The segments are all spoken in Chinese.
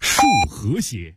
树和谐。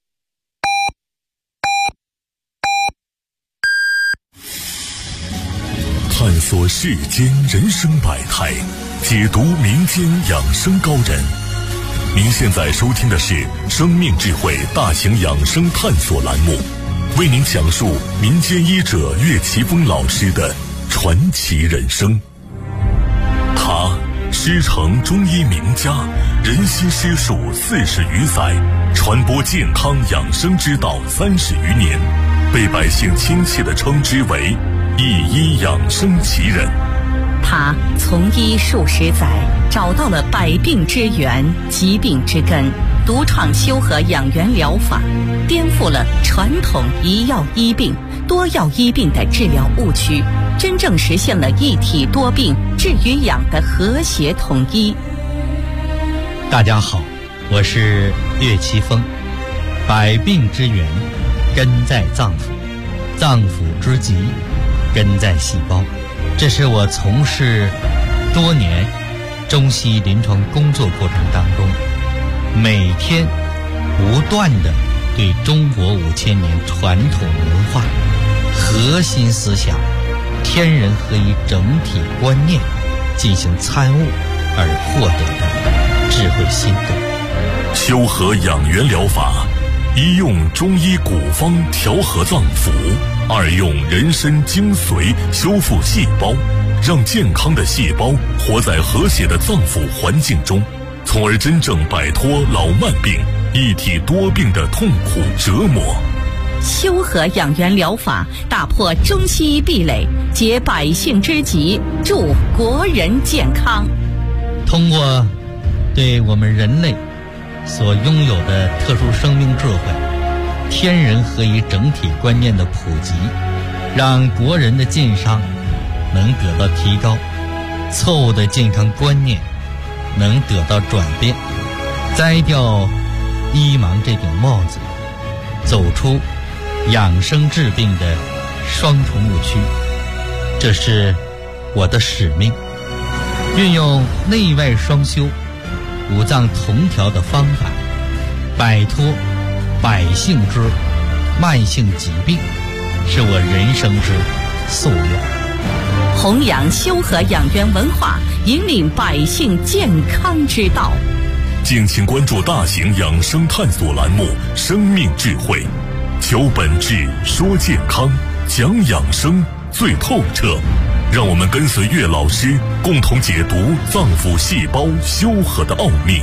探索世间人生百态，解读民间养生高人。您现在收听的是生命智慧大型养生探索栏目，为您讲述民间医者岳奇峰老师的传奇人生。他师承中医名家，人心师术40余载，传播健康养生之道30余年，被百姓亲切地称之为一医养生奇人。 他从医数十载，找到了百病之源、疾病之根，独创修和养元疗法，颠覆了传统一药医病、多药医病的治疗误区，真正实现了一体多病、治与养的和谐统一。 大家好，我是岳奇峰。百病之源根在脏腑，脏腑之疾根在细胞。这是我从事多年中西临床工作过程当中，每天不断地对中国5000年传统文化核心思想天人合一整体观念进行参悟而获得的智慧心得。 修和养元疗法，一用中医古方调和脏腑，二用人参精髓修复细胞，让健康的细胞活在和谐的脏腑环境中，从而真正摆脱老慢病、一体多病的痛苦折磨。 修和养元疗法打破中西医壁垒，解百姓之急，助国人健康。 通过对我们人类所拥有的特殊生命智慧、天人合一整体观念的普及，让国人的健康能得到提高，错误的健康观念能得到转变，摘掉医盲这顶帽子，走出养生治病的双重误区。这是我的使命，运用内外双修、五脏同调的方法，摆脱百姓之慢性疾病，是我人生之夙愿。 弘扬修和养元文化，引领百姓健康之道。 敬请关注大型养生探索栏目《生命智慧》，求本质，说健康，讲养生最透彻。让我们跟随岳老师，共同解读脏腑细胞修和的奥秘。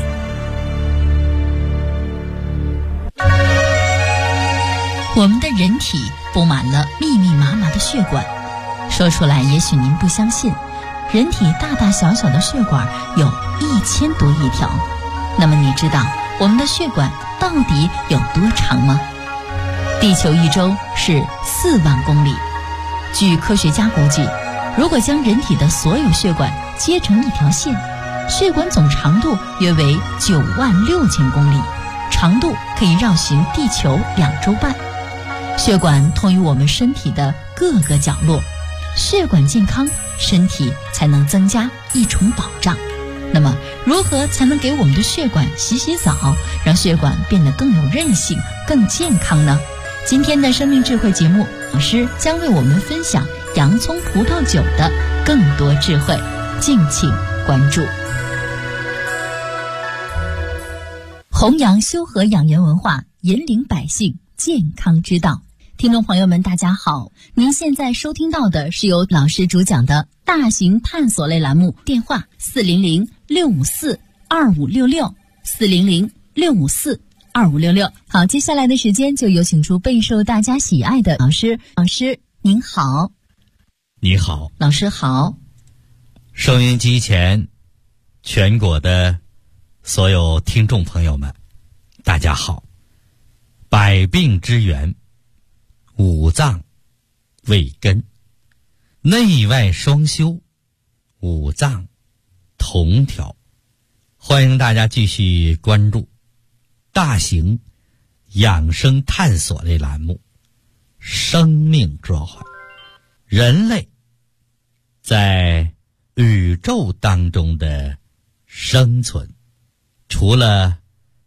我们的人体布满了密密麻麻的血管，说出来也许您不相信，人体大大小小的血管有1000多亿条。那么你知道我们的血管到底有多长吗？地球一周是4万公里。据科学家估计，如果将人体的所有血管接成一条线，血管总长度约为96000公里，长度可以绕行地球2周半。血管通于我们身体的各个角落，血管健康，身体才能增加一重保障。那么如何才能给我们的血管洗洗澡，让血管变得更有韧性、更健康呢？今天的生命智慧节目，老师将为我们分享洋葱葡萄酒的更多智慧，敬请关注。弘扬修和养元文化，引领百姓健康之道。听众朋友们大家好，您现在收听到的是由老师主讲的大型探索类栏目，电话400-654-2566 400-654-2566。好，接下来的时间就有请出备受大家喜爱的老师。老师您好。 你好。 老师好。 收音机前全国的所有听众朋友们大家好。百病之源，五脏为根，内外双修，五脏同调。欢迎大家继续关注大型养生探索类栏目《生命召唤》。人类在宇宙当中的生存，除了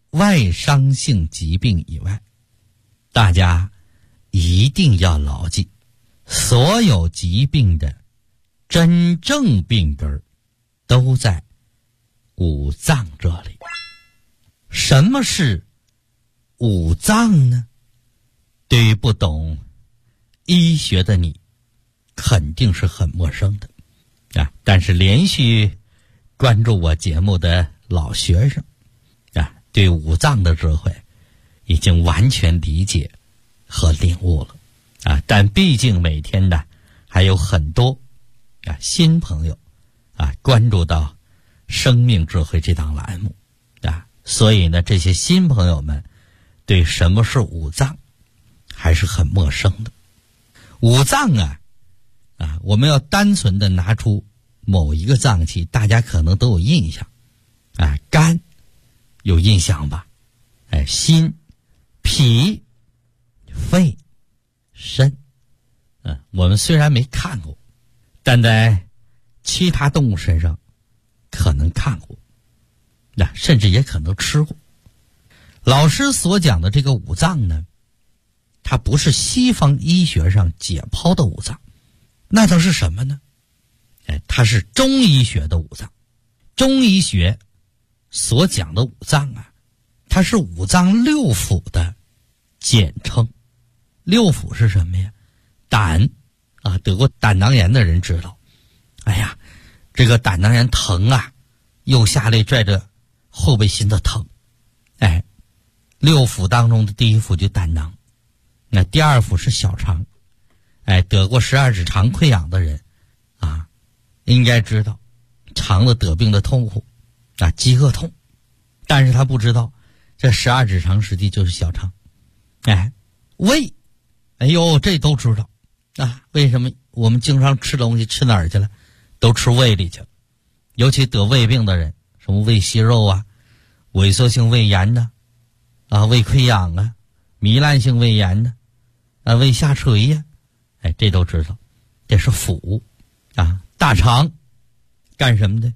外伤性疾病以外，大家一定要牢记，所有疾病的真正病根都在五脏这里。什么是五脏呢？对于不懂医学的你肯定是很陌生的啊，但是连续关注我节目的老学生啊，对五脏的智慧已经完全理解和领悟了啊。但毕竟每天呢还有很多啊新朋友啊关注到生命智慧这档栏目啊，所以呢这些新朋友们对什么是五脏还是很陌生的。五脏啊，我们要单纯的拿出某一个脏器，大家可能都有印象啊，肝有印象吧？心、脾、肺、肾，我们虽然没看过，但在其他动物身上可能看过，甚至也可能吃过。老师所讲的这个五脏呢，它不是西方医学上解剖的五脏，那它是什么呢？它是中医学的五脏。中医学所讲的五脏它是五脏六腑的简称。六腑是什么呀？胆得过胆囊炎的人知道，哎呀，这个胆囊炎疼右下肋拽着后背心的疼。六腑当中的第一腑就胆囊，那第二腑是小肠。得过12指肠溃疡的人应该知道肠子得病的痛苦饥饿痛，但是他不知道这12指肠实际就是小肠。胃，这都知道为什么我们经常吃东西吃哪儿去了？都吃胃里去了。尤其得胃病的人，什么胃息肉萎缩性胃炎胃溃疡糜烂性胃炎胃下垂这都知道。这是腑大肠干什么的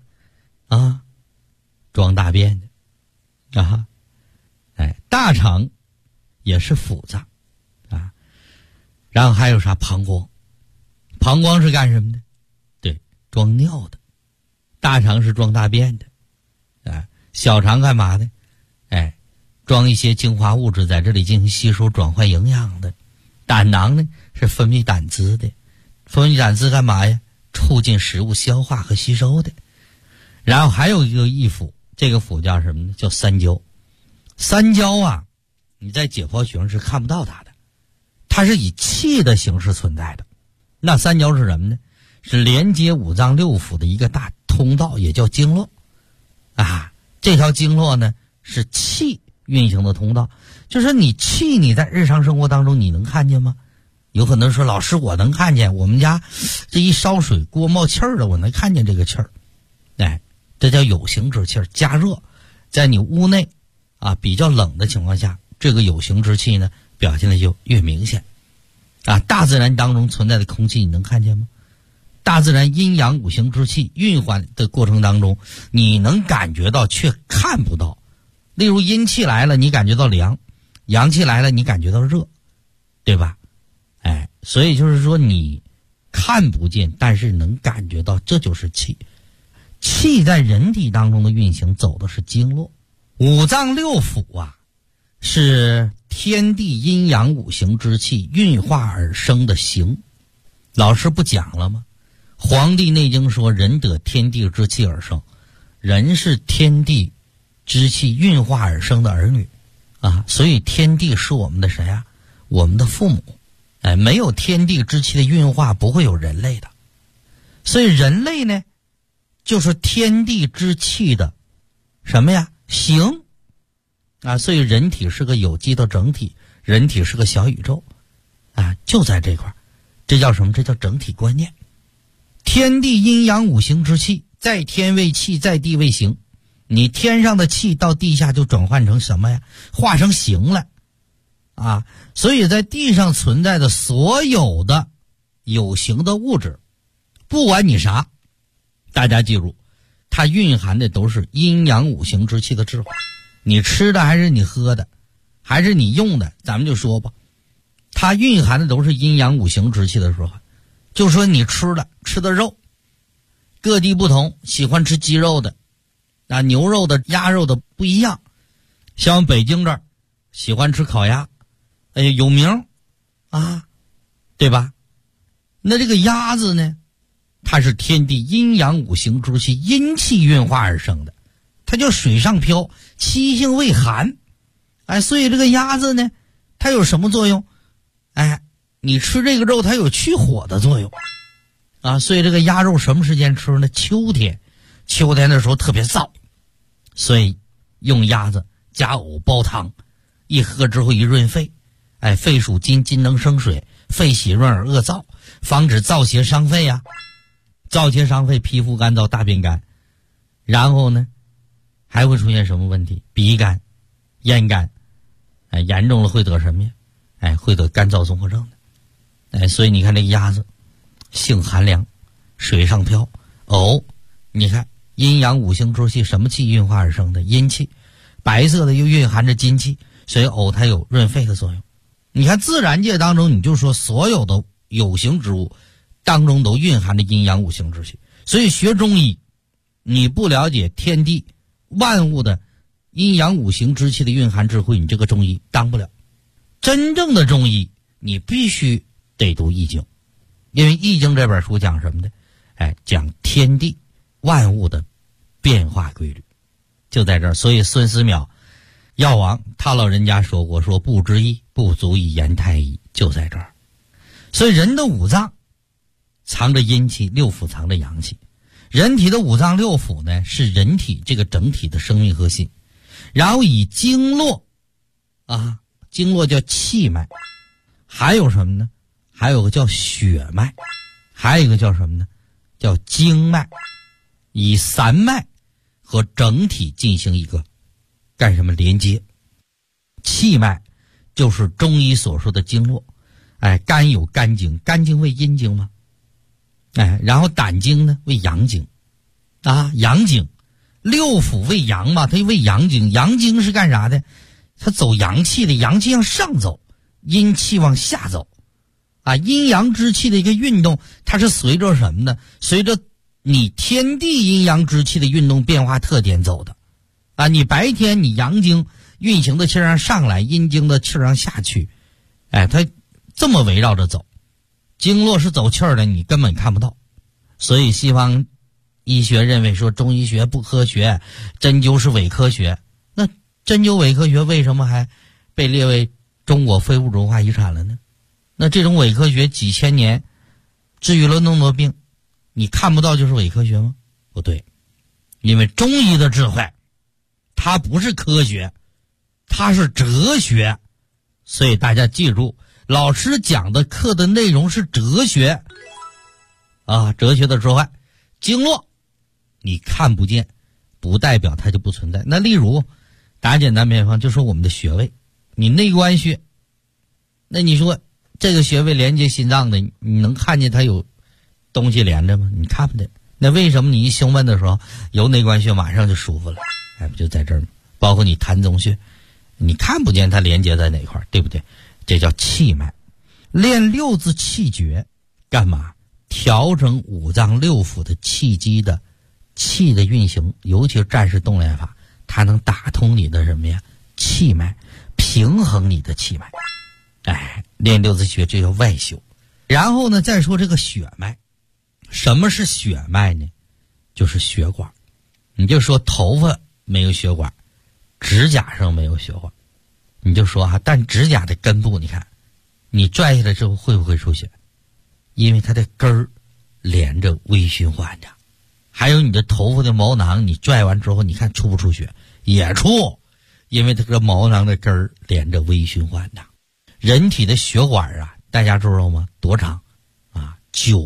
装大便的大肠也是腑脏然后还有啥？膀胱。膀胱是干什么的？对，装尿的。大肠是装大便的小肠干嘛的？装一些精华物质在这里进行吸收转换营养的。胆囊呢是分泌胆汁的。分泌胆汁干嘛呀？促进食物消化和吸收的。然后还有一个一腑，这个腑叫什么呢？叫三焦。三焦你在解剖学上是看不到它的，它是以气的形式存在的。那三焦是什么呢？是连接五脏六腑的一个大通道，也叫经络这条经络呢是气运行的通道。就是你气你在日常生活当中你能看见吗？有可能说老师我能看见，我们家这一烧水锅冒气儿了，我能看见这个气儿。这叫有形之气儿。加热在你屋内比较冷的情况下，这个有形之气呢表现的就越明显大自然当中存在的空气你能看见吗？大自然阴阳五行之气运换的过程当中，你能感觉到却看不到。例如阴气来了你感觉到凉，阳气来了你感觉到热，对吧？所以就是说你看不见，但是能感觉到，这就是气。气在人体当中的运行走的是经络。五脏六腑是天地阴阳五行之气运化而生的形。老师不讲了吗？黄帝内经说人得天地之气而生，人是天地之气运化而生的儿女所以天地是我们的谁我们的父母。没有天地之气的运化，不会有人类的。所以人类呢就是天地之气的什么呀？形所以人体是个有机的整体，人体是个小宇宙就在这块。这叫什么？这叫整体观念。天地阴阳五行之气，在天为气，在地为形。你天上的气到地下就转换成什么呀？化成形了所以在地上存在的所有的有形的物质，不管你啥，大家记住，它蕴含的都是阴阳五行之气的智慧。 你吃的还是你喝的，还是你用的，咱们就说吧，它蕴含的都是阴阳五行之气的时候，就说你吃的肉，各地不同，喜欢吃鸡肉的啊，牛肉的、鸭肉的不一样。像北京这儿喜欢吃烤鸭，哎呀有名啊，对吧？那这个鸭子呢，它是天地阴阳五行之气阴气运化而生的，它叫水上漂，气性未寒。哎，所以这个鸭子呢，它有什么作用？哎，你吃这个肉它有去火的作用啊，所以这个鸭肉什么时间吃呢？秋天的时候特别燥，所以用鸭子加藕煲汤，一喝之后一润肺。哎，肺属金，金能生水，肺喜润而恶燥，防止燥邪伤肺啊。燥邪伤肺，皮肤干燥，大便干，然后呢还会出现什么问题？鼻干、咽干，哎，严重了会得什么呀？哎，会得干燥综合症的。哎，所以你看这个鸭子性寒凉，水上漂，藕，你看阴阳五行之气，什么气运化而生的？阴气，白色的又蕴含着金气，所以藕它有润肺的作用。你看自然界当中，你就说所有的有形之物当中都蕴含着阴阳五行之气，所以学中医你不了解天地万物的阴阳五行之气的蕴含智慧，你这个中医当不了。真正的中医你必须得读易经，因为易经这本书讲什么的？哎，讲天地万物的变化规律，就在这儿。所以孙思邈药王他老人家说过，说不知医不足以言太医，就在这儿。所以人的五脏藏着阴气，六腑藏着阳气。人体的五脏六腑呢，是人体这个整体的生命核心。然后以经络啊，经络叫气脉，还有什么呢？还有个叫血脉，还有一个叫什么呢？叫经脉。以三脉和整体进行一个干什么连接？气脉就是中医所说的经络。哎，肝有肝经，肝经为阴经吗？哎，然后胆经呢为阳经啊，阳经。六腑为阳嘛，它为阳经，阳经是干啥的？它走阳气的，阳气向上走，阴气往下走啊。阴阳之气的一个运动，它是随着什么呢？随着你天地阴阳之气的运动变化特点走的啊。你白天你阳经运行的气儿上来，阴经的气儿下去，哎，它这么围绕着走。经络是走气儿的，你根本看不到。所以西方医学认为说中医学不科学，针灸是伪科学。那针灸伪科学为什么还被列为中国非物质文化遗产了呢？那这种伪科学几千年治愈了那么多病，你看不到就是伪科学吗？不对，因为中医的智慧它不是科学，它是哲学。所以大家记住，老师讲的课的内容是哲学啊，哲学的智慧。经络你看不见不代表它就不存在。那例如打简单比方，就说我们的穴位，你内关穴，那你说这个穴位连接心脏的，你能看见它有东西连着吗？你看不见。那为什么你一胸闷的时候有内关穴马上就舒服了？哎，不就在这儿吗？包括你膻中穴，你看不见它连接在哪块，对不对？这叫气脉。练六字气诀干嘛？调整五脏六腑的气机的气的运行，尤其是战士动练法，它能打通你的什么呀？气脉，平衡你的气脉。哎，练六字穴这叫外修。然后呢，再说这个血脉。什么是血脉呢？就是血管。你就说头发没有血管，指甲上没有血管，你就说但指甲的根部，你看你拽下来之后会不会出血？因为它的根儿连着微循环着。还有你的头发的毛囊，你拽完之后你看出不出血？也出，因为这个毛囊的根儿连着微循环着。人体的血管啊，大家知道吗？多长啊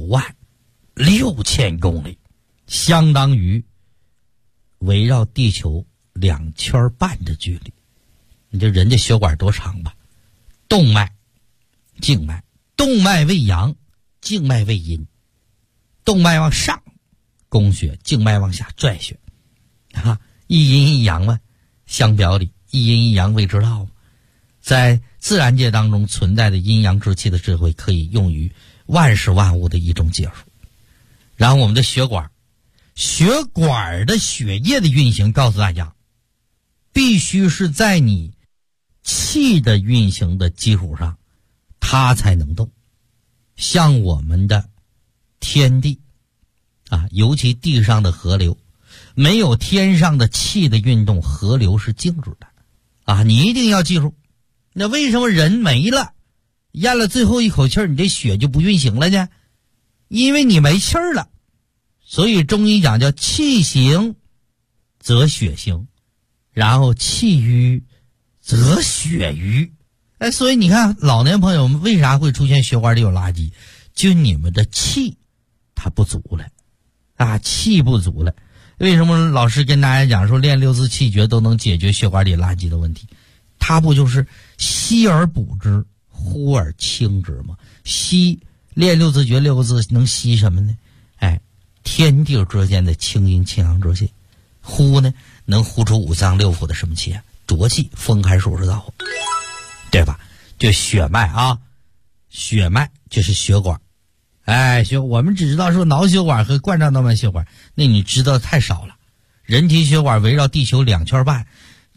？96000公里，相当于围绕地球2圈半的距离。你这人家血管多长吧？动脉、静脉，动脉为阳，静脉为阴。动脉往上供血，静脉往下拽血啊，一阴一阳嘛， 相表里，一阴一阳谓之道。在自然界当中存在的阴阳之气的智慧，可以用于万事万物的一种解说。然后我们的血管的血液的运行，告诉大家必须是在你气的运行的基础上它才能动。像我们的天地尤其地上的河流，没有天上的气的运动，河流是静止的你一定要记住。那为什么人没了，咽了最后一口气儿，你这血就不运行了呢？因为你没气儿了。所以中医讲叫气行则血行，然后气瘀则血瘀。所以你看老年朋友们为啥会出现血管里有垃圾，就你们的气它不足了气不足了。为什么老师跟大家讲说练六字气诀都能解决血管里垃圾的问题？它不就是吸而补之，呼而清之吗？吸，练六字诀，六个字能吸什么呢？天地之间的清阴清阳之气。呼呢，能呼出五脏六腑的什么气浊气，风寒暑湿燥火，对吧？就血脉血脉就是血管。我们只知道说脑血管和冠状动脉血管，那你知道太少了。人体血管围绕地球2圈半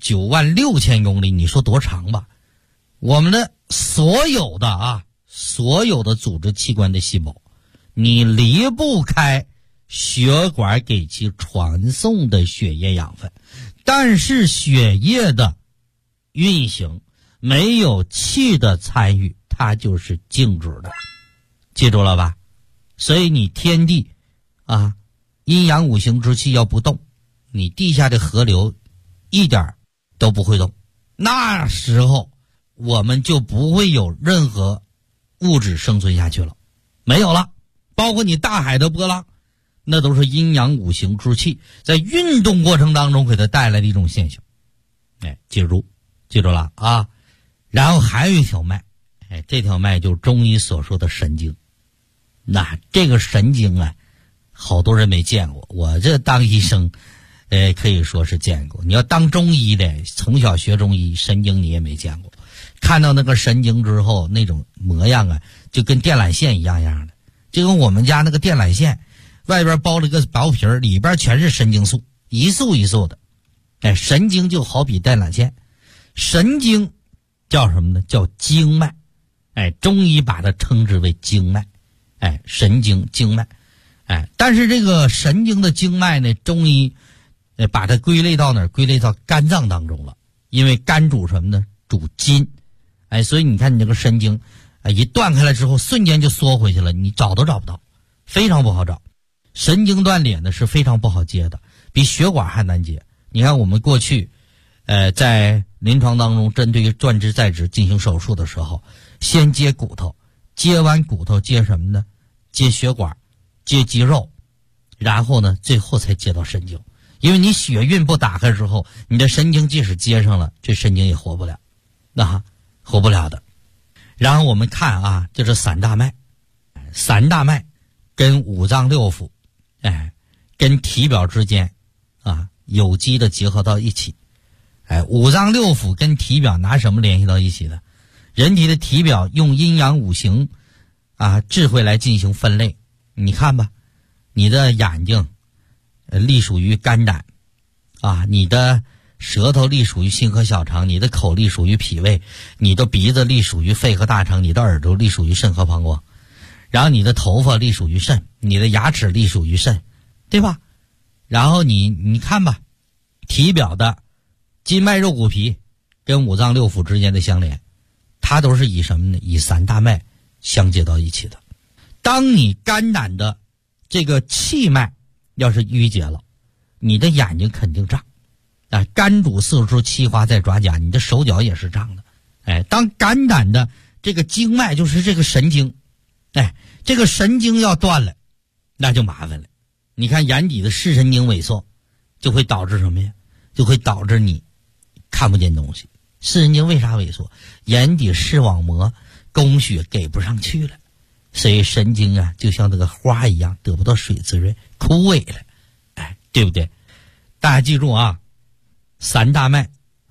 ，96000公里，你说多长吧？我们的所有的组织器官的细胞，你离不开血管给其传送的血液养分，但是血液的运行没有气的参与，它就是静止的，记住了吧？所以你天地阴阳五行之气要不动，你地下的河流一点都不会动，那时候我们就不会有任何物质生存下去了，没有了。包括你大海的波浪，那都是阴阳五行之气在运动过程当中给它带来的一种现象。记住了然后还有一条脉，这条脉就是中医所说的神经。那这个神经好多人没见过，我这当医生可以说是见过。你要当中医的，从小学中医，神经你也没见过。看到那个神经之后，那种模样就跟电缆线一样的，就跟我们家那个电缆线外边包了个薄皮儿，里边全是神经素，一束一束的。神经就好比电缆线。神经叫什么呢？叫经脉。中医把它称之为经脉。神经经脉。但是这个神经的经脉呢，中医把它归类到哪儿？归类到肝脏当中了。因为肝主什么呢？主筋。所以你看你这个神经一断开了之后，瞬间就缩回去了，你找都找不到，非常不好找。神经断裂呢是非常不好接的，比血管还难接。你看我们过去在临床当中针对于断肢再植进行手术的时候，先接骨头，接完骨头接什么呢？接血管，接肌肉，然后呢最后才接到神经。因为你血运不打开之后，你的神经即使接上了，这神经也活不了，活不了的。然后我们看就是三大脉。三大脉跟五脏六腑跟体表之间有机的结合到一起。五脏六腑跟体表拿什么联系到一起的？人体的体表用阴阳五行智慧来进行分类。你看吧，你的眼睛隶属于肝胆你的舌头隶属于心和小肠，你的口隶属于脾胃，你的鼻子隶属于肺和大肠，你的耳朵隶属于肾和膀胱，然后你的头发隶属于肾，你的牙齿隶属于肾，对吧？然后你看吧，体表的筋脉肉骨皮跟五脏六腑之间的相连，它都是以什么呢？以三大脉相接到一起的。当你肝胆的这个气脉要是淤结了，你的眼睛肯定胀肝主四肢，气化在爪甲，你的手脚也是胀的。当肝胆的这个经脉，就是这个神经这个神经要断了，那就麻烦了。你看眼底的视神经萎缩，就会导致什么呀？就会导致你看不见东西。视神经为啥萎缩？眼底视网膜供血给不上去了，所以神经就像这个花一样，得不到水滋润，枯萎了，对不对？大家记住三大脉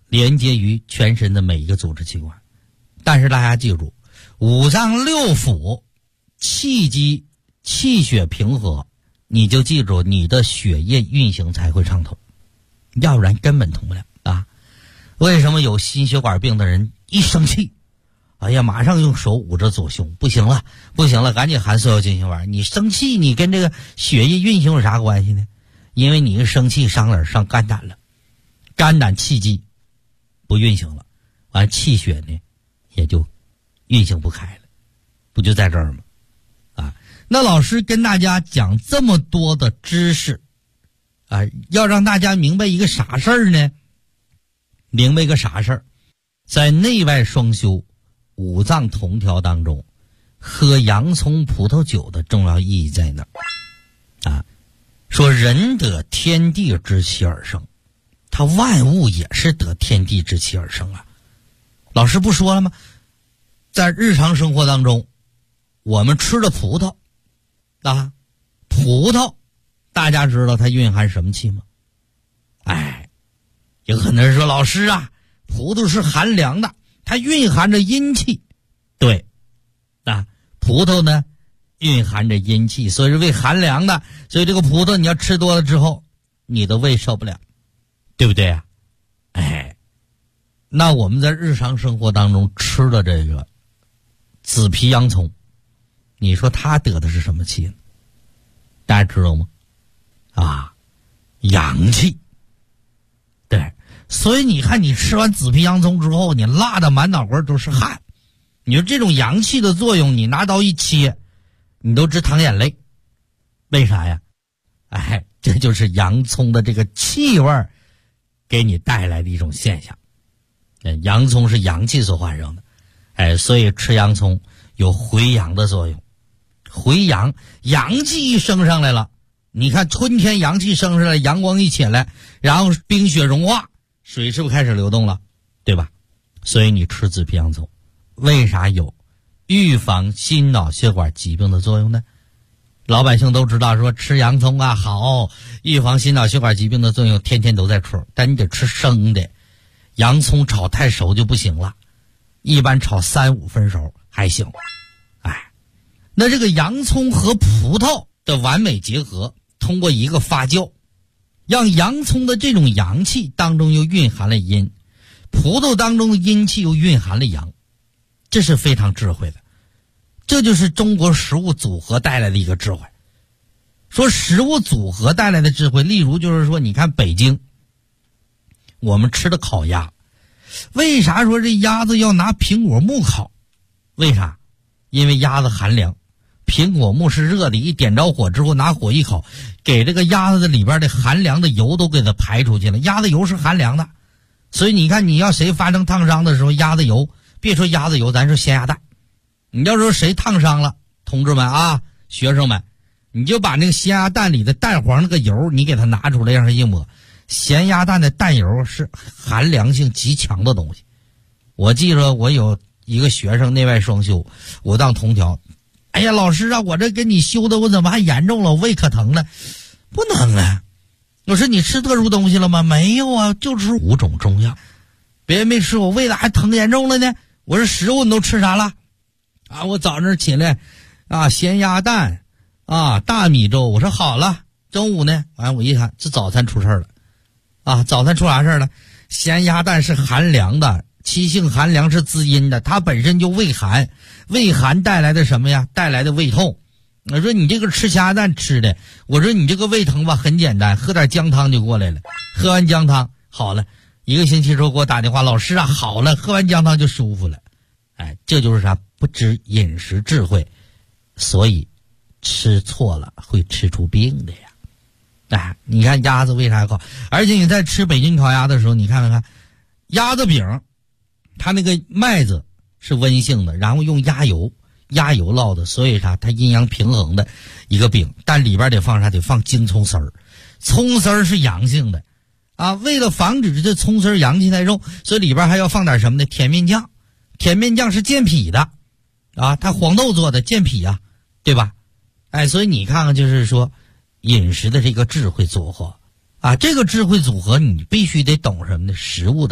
连接于全身的每一个组织器官。但是大家记住，五脏六腑、气机、气血平和，你就记住你的血液运行才会畅通，要不然根本通不了啊！为什么有心血管病的人一生气，哎呀，马上用手捂着左胸，不行了，赶紧含所有精血丸。你生气，你跟这个血液运行有啥关系呢？因为你一生气伤哪儿？伤肝胆了，肝胆气机不运行了，完气血呢也就运行不开了，不就在这儿吗？啊，那老师跟大家讲这么多的知识啊，要让大家明白一个啥事儿呢？明白一个啥事儿？在内外双修、五脏同调当中，喝洋葱葡萄酒的重要意义在哪儿？啊，说人得天地之气而生，他万物也是得天地之气而生啊。老师不说了吗？在日常生活当中，我们吃的葡萄啊，葡萄大家知道它蕴含什么气吗？哎，有可能说老师啊，葡萄是寒凉的，它蕴含着阴气。对啊，葡萄呢蕴含着阴气，所以是胃寒凉的，所以这个葡萄你要吃多了之后，你的胃受不了，对不对啊？哎，那我们在日常生活当中吃的这个紫皮洋葱，你说它得的是什么气呢？大家知道吗？啊，阳气。对，所以你看你吃完紫皮洋葱之后，你辣的满脑瓜都是汗，你说这种阳气的作用，你拿刀一切，你都直淌眼泪。为啥呀？哎，这就是洋葱的这个气味给你带来的一种现象。洋葱是阳气所产生的，哎，所以吃洋葱有回阳的作用。回阳，阳气一升上来了，你看春天阳气升上来，阳光一起来，然后冰雪融化，水是不是开始流动了？对吧？所以你吃紫皮洋葱，为啥有预防心脑血管疾病的作用呢？老百姓都知道说吃洋葱啊好，预防心脑血管疾病的作用，天天都在吃，但你得吃生的，洋葱炒太熟就不行了，一般炒3-5分熟还行。哎，那这个洋葱和葡萄的完美结合，通过一个发酵，让洋葱的这种阳气当中又蕴含了阴，葡萄当中的阴气又蕴含了阳，这是非常智慧的。这就是中国食物组合带来的一个智慧。说食物组合带来的智慧，例如就是说，你看北京我们吃的烤鸭，为啥说这鸭子要拿苹果木烤？为啥？因为鸭子寒凉，苹果木是热的，一点着火之后拿火一烤，给这个鸭子的里边的寒凉的油都给它排出去了。鸭子油是寒凉的，所以你看你要谁发生烫伤的时候，鸭子油，别说鸭子油，咱说咸鸭蛋，你要说谁烫伤了，同志们啊，学生们，你就把那个咸鸭蛋里的蛋黄那个油你给它拿出来让它一抹。咸鸭蛋的蛋油是寒凉性极强的东西。我记着我有一个学生内外双修，我当同调，哎呀老师啊，我这跟你修的我怎么还严重了，我胃可疼了。不能啊，我说你吃特殊东西了吗？没有啊，就吃5种中药。别人没吃，我胃咋还疼严重了呢？我说食物你都吃啥了啊？我早上起来啊，咸鸭蛋啊，大米粥。我说好了，中午呢，完我一看这早餐出事了啊！早餐出啥事了？咸鸭蛋是寒凉的，气性寒凉是滋阴的，它本身就胃寒，胃寒带来的什么呀？带来的胃痛。我说你这个吃咸鸭蛋吃的，我说你这个胃疼吧，很简单，喝点姜汤就过来了。喝完姜汤好了，1个星期之后给我打电话，老师啊好了，喝完姜汤就舒服了。哎，这就是啥？不知饮食智慧，所以吃错了会吃出病的呀。哎，你看鸭子为啥好？而且你在吃北京烤鸭的时候，你看看鸭子饼，它那个麦子是温性的，然后用鸭油烙的，所以啥？它阴阳平衡的一个饼，但里边得放啥？得放京葱丝儿。葱丝儿是阳性的啊，为了防止这葱丝儿阳气太重，所以里边还要放点什么呢？甜面酱。甜面酱是健脾的啊，它黄豆做的，健脾啊，对吧？哎，所以你看看，就是说饮食的这个智慧组合啊，这个智慧组合你必须得懂什么呢？食物的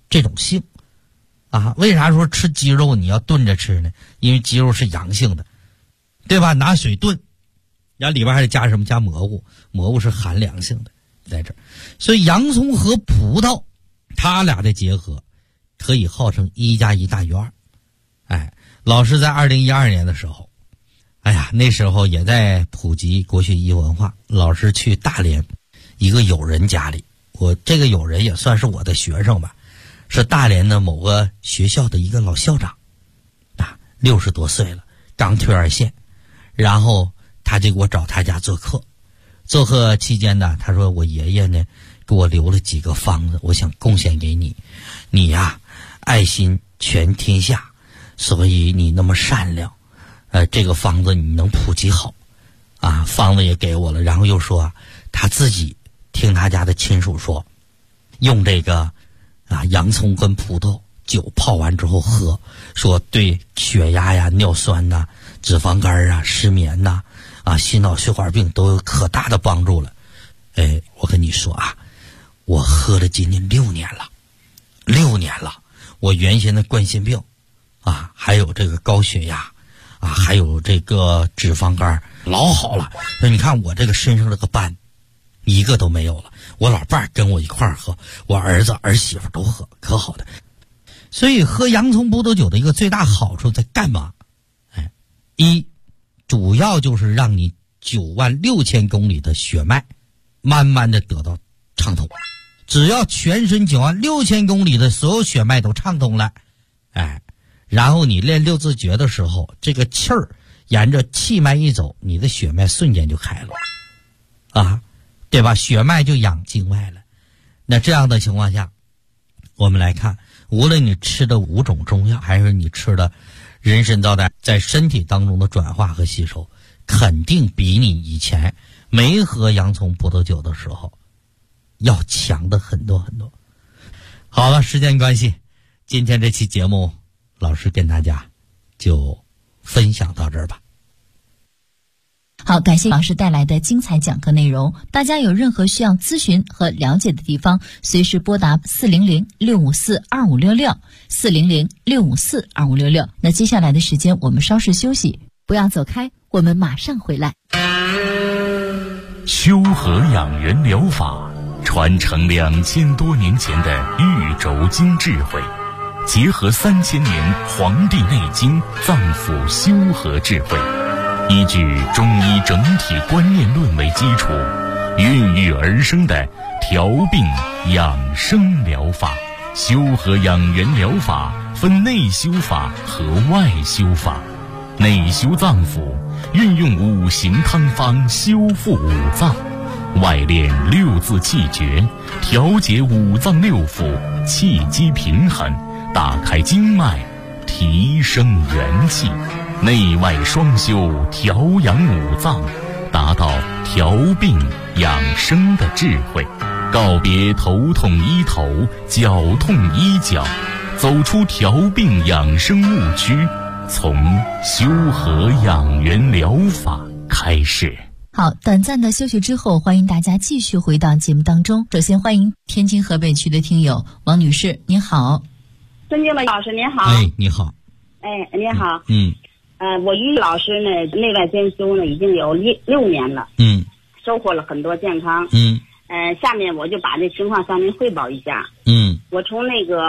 这种性啊。为啥说吃鸡肉你要炖着吃呢？因为鸡肉是阳性的，对吧？拿水炖，然后里边还得加什么？加蘑菇，蘑菇是寒凉性的，在这儿。所以洋葱和葡萄它俩的结合可以号称1+1大于2。哎，老师在2012年的时候，哎呀，那时候也在普及国学医文化。老师去大连一个友人家里，我这个友人也算是我的学生吧，是大连的某个学校的一个老校长啊，60多岁了，刚退2线。然后他就给我找他家做客，做客期间呢，他说我爷爷呢给我留了几个方子，我想贡献给你。你呀，爱心全天下，所以你那么善良，这个方子你能普及好啊。方子也给我了，然后又说他自己听他家的亲属说，用这个洋葱跟葡萄酒泡完之后喝，说对血压呀、尿酸呐、脂肪肝啊、失眠呐、心脑血管病都有可大的帮助了。哎，我跟你说我喝了今年6年了，6年了。我原先的冠心病还有这个高血压还有这个脂肪肝老好了。那你看我这个身上这个斑一个都没有了。我老伴儿跟我一块儿喝，我儿子儿媳妇都喝，可好的。所以喝洋葱葡萄酒的一个最大好处在干嘛？一，主要就是让你96000公里的血脉慢慢的得到畅通。只要全身96000公里的所有血脉都畅通了，然后你练六字诀的时候，这个气儿沿着气脉一走，你的血脉瞬间就开了对吧？血脉就养经脉了。那这样的情况下，我们来看，无论你吃的5种中药，还是你吃的人参皂苷在身体当中的转化和吸收，肯定比你以前没喝洋葱葡萄酒的时候要强的很多很多。好了，时间关系，今天这期节目老师跟大家就分享到这儿吧。 好，感谢老师带来的精彩讲课内容。大家有任何需要咨询和了解的地方，随时拨打400-654-2566 400-654-2566。那接下来的时间我们稍事休息，不要走开，我们马上回来。 修和养元疗法传承2000多年前的玉轴经智慧，结合3000年《黄帝内经》脏腑修和智慧，依据中医整体观念论为基础，孕育而生的调病养生疗法。修和养元疗法分内修法和外修法。内修脏腑，运用5行汤方修复5脏；外练6字气诀，调节5脏6腑，气机平衡，打开经脉，提升元气。内外双修，调养5脏，达到调病养生的智慧。告别头痛医头，脚痛医脚，走出调病养生误区，从修和养元疗法开始。 好，短暂的休息之后，欢迎大家继续回到节目当中。首先欢迎天津河北区的听友王女士，您好。 尊敬的老师您好。 你好。 您好。 我与老师呢内外兼修呢已经有6年了。收获了很多健康。下面我就把这情况向您汇报一下。我从那个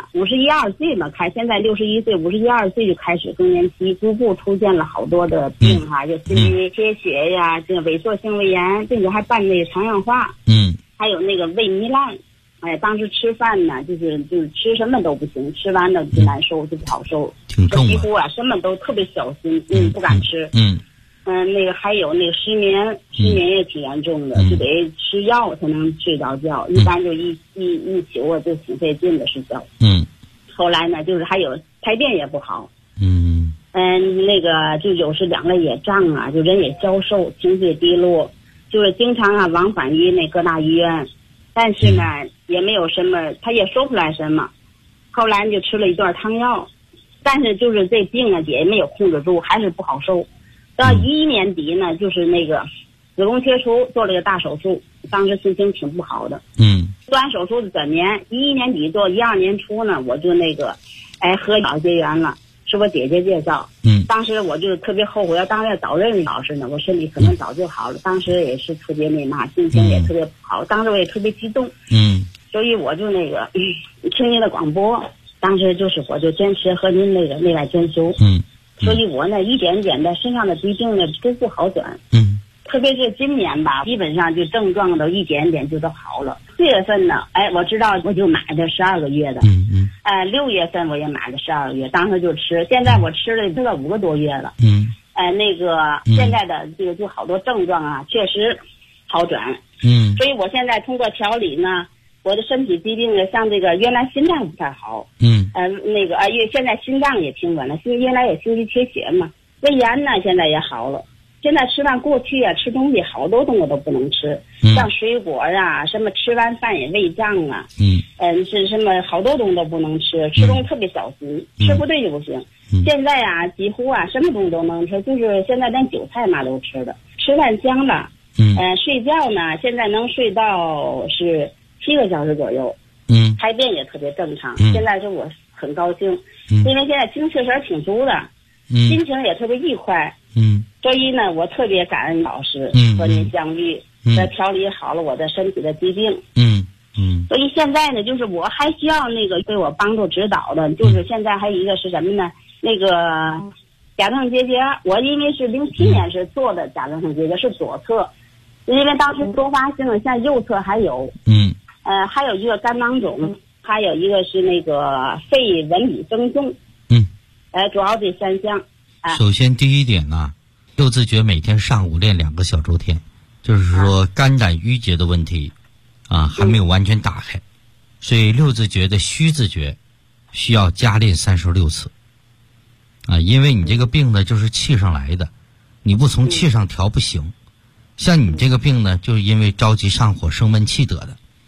51、52岁吧现在61岁，51、52岁就开始更年期，逐步出现了好多的病就心肌缺血呀，这个萎缩性胃炎，并且还伴那个肠硬化。还有那个胃糜烂。当时吃饭呢，就是吃什么都不行，吃完了就难受，就不好受， 挺重几乎什么都特别小心，不敢吃。那个还有那个失眠也挺严重的，就得吃药才能睡着觉，一般就一宿就挺费劲的睡觉。后来呢，就是还有排便也不好。那个就有时两个也胀就人也消瘦，情绪也低落，就是经常往返于那各大医院，但是呢也没有什么，他也说不出来什么。后来就吃了一段汤药，但是就是这病也没有控制住，还是不好受。到11年底呢，就是那个子宫切除，做了个大手术，当时心情挺不好的。 做完手术的转年，11年底做12年初呢，我就那个，和老结缘了，是我姐姐介绍。当时我就特别后悔，要当时早认识老师呢，我身体可能早就好了。当时也是特别心情也特别不好，当时我也特别激动。所以我就那个听您的广播，当时就是我就坚持和您那个内外兼修。所以我呢一点点的身上的疾病呢都不好转。特别是今年吧，基本上就症状都一点点就都好了。4月份呢，我知道我就买的12个月的，6月份我也买了12个月，当时就吃，现在我吃了5个多月了。那个现在的这个就好多症状啊，确实好转。所以我现在通过调理呢，我的身体疾病呢，像这个原来心脏不太好，那个因为现在心脏也平稳了，原来也心肌缺血嘛，胃炎呢现在也好了。现在吃饭，过去啊吃东西好多东西都不能吃，像水果啊，什么吃完饭也胃胀啊，是什么好多东西都不能吃，吃东西特别小心，吃不对就不行。现在啊几乎啊什么东西都能吃，就是现在连韭菜嘛都吃的，吃饭香了。睡觉呢现在能睡到是7个小时左右，排便也特别正常。现在是我很高兴，因为现在精气神挺足的，心情也特别愉快。所以呢，我特别感恩老师和您相遇，调理好了我的身体的疾病。所以现在呢，就是我还需要那个对我帮助指导的，就是现在还有一个是什么呢？那个甲状腺结节，我因为是07年是做的甲状腺结节，是左侧，因为当时多发性的，像右侧还有，还有一个肝囊肿，还有一个是那个肺纹理增重。主要这3项。 首先第一点呢，六字诀每天上午练2个小周天，就是说肝胆郁结的问题还没有完全打开，所以六字诀的虚字诀需要加练36次因为你这个病呢就是气上来的，你不从气上调不行。像你这个病呢，就是因为着急上火生闷气得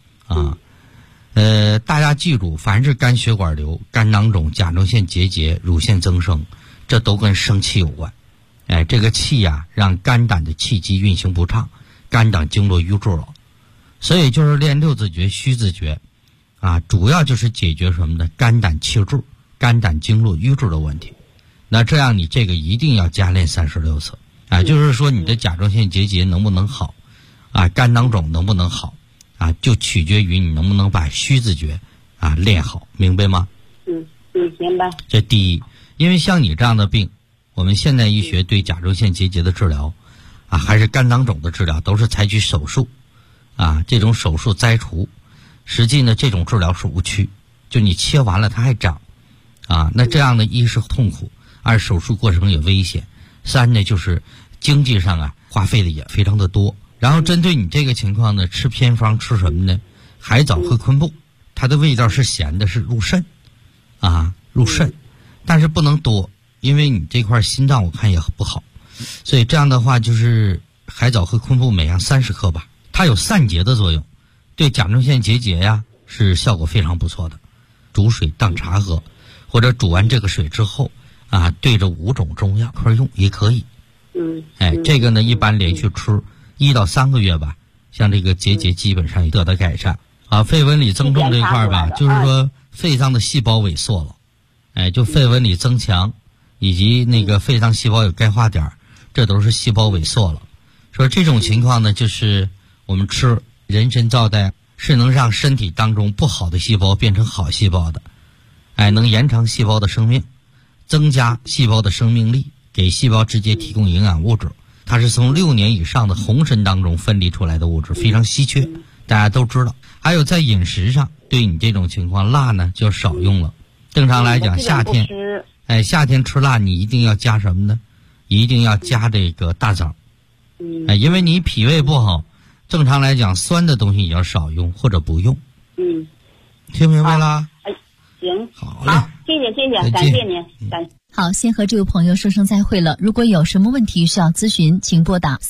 的大家记住，凡是肝血管瘤、肝囊肿、甲状腺结节、乳腺增生，这都跟生气有关。这个气让肝胆的气机运行不畅，肝胆经络瘀滞了。所以就是练六字诀、虚字诀主要就是解决什么呢？肝胆气滞、肝胆经络瘀滞的问题。那这样你这个一定要加练36次就是说你的甲状腺结节能不能好肝囊肿能不能好就取决于你能不能把虚字诀练好，明白吗？ 明白。 这第一，因为像你这样的病，我们现代医学对甲状腺结节的治疗还是肝囊肿的治疗，都是采取手术这种手术摘除，实际呢这种治疗是无趣，就你切完了它还长那这样的一是痛苦，二手术过程也危险，三呢就是经济上花费的也非常的多。然后针对你这个情况呢，吃偏方吃什么呢？海藻和昆布，它的味道是咸的，是入肾入肾，但是不能多，因为你这块心脏我看也不好，所以这样的话就是海藻和昆布每样30克吧，它有散结的作用，对甲状腺结节是效果非常不错的。煮水当茶喝，或者煮完这个水之后对着5种中药块用也可以。这个呢一般连续吃1到3个月吧，像这个结节基本上也得到改善肺纹理增重这一块吧，就是说肺脏的细胞萎缩了，就肺纹理增强以及那个肺脏细胞有钙化点，这都是细胞萎缩了。说这种情况呢，就是我们吃人参皂苷是能让身体当中不好的细胞变成好细胞的，能延长细胞的生命，增加细胞的生命力，给细胞直接提供营养物质。它是从6年以上的红参当中分离出来的物质，非常稀缺，大家都知道。还有在饮食上，对你这种情况，辣呢就少用了。正常来讲，夏天吃辣，你一定要加什么呢？一定要加这个大枣。因为你脾胃不好，正常来讲，酸的东西也要少用或者不用。听明白了？ 行， 好嘞， 谢谢，感谢您， 好，先和这位朋友说声再会了。如果有什么问题需要咨询，请拨打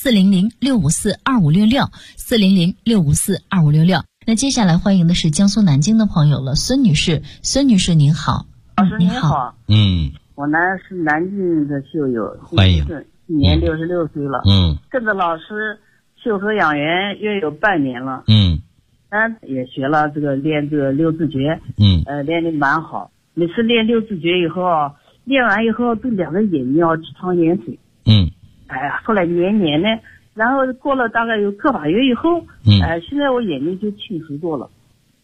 400-654-2566 400-654-2566。那接下来欢迎的是江苏南京的朋友了，孙女士。孙女士您好。 老师您好。我呢是南京的秀友， 欢迎。 今年66岁了。跟着老师修和养元约有半年了。 也学了这个练这个六字诀，练得蛮好。每次练六字诀以后啊，练完以后这两个眼睛要直淌眼水，后来黏的，然后过了大概有个把月以后，现在我眼睛就清楚多了。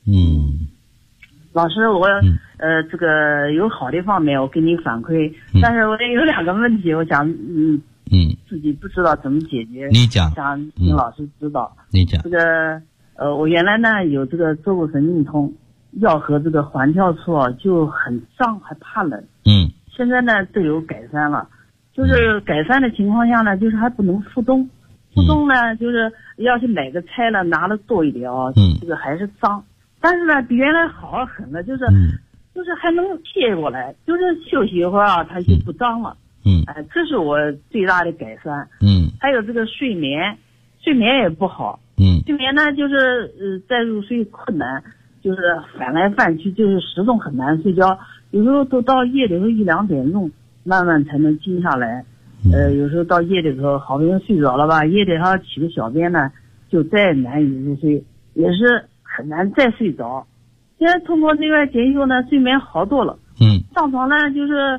老师，我这个有好的方面我给你反馈，但是我也有两个问题，我想自己不知道怎么解决， 你讲， 想请老师指导。 你讲这个我原来呢有这个坐骨神经痛，腰和这个环跳处啊就很胀，还怕冷。现在呢都有改善了，就是改善的情况下呢，就是还不能复动。复动呢，就是要是买个菜了拿的多一点啊，这个还是脏。但是呢，比原来好很了，就是还能贴过来，就是休息一会儿啊，它就不脏了。这是我最大的改善。还有这个睡眠也不好。睡眠呢，就是再入睡困难，就是翻来翻去，就是始终很难睡觉。有时候都到夜里头1、2点钟，慢慢才能静下来。有时候到夜里头好不容易睡着了吧，夜里还要起个小便呢，就再难以入睡，也是很难再睡着。现在通过内外检修呢，睡眠好多了。上床呢就是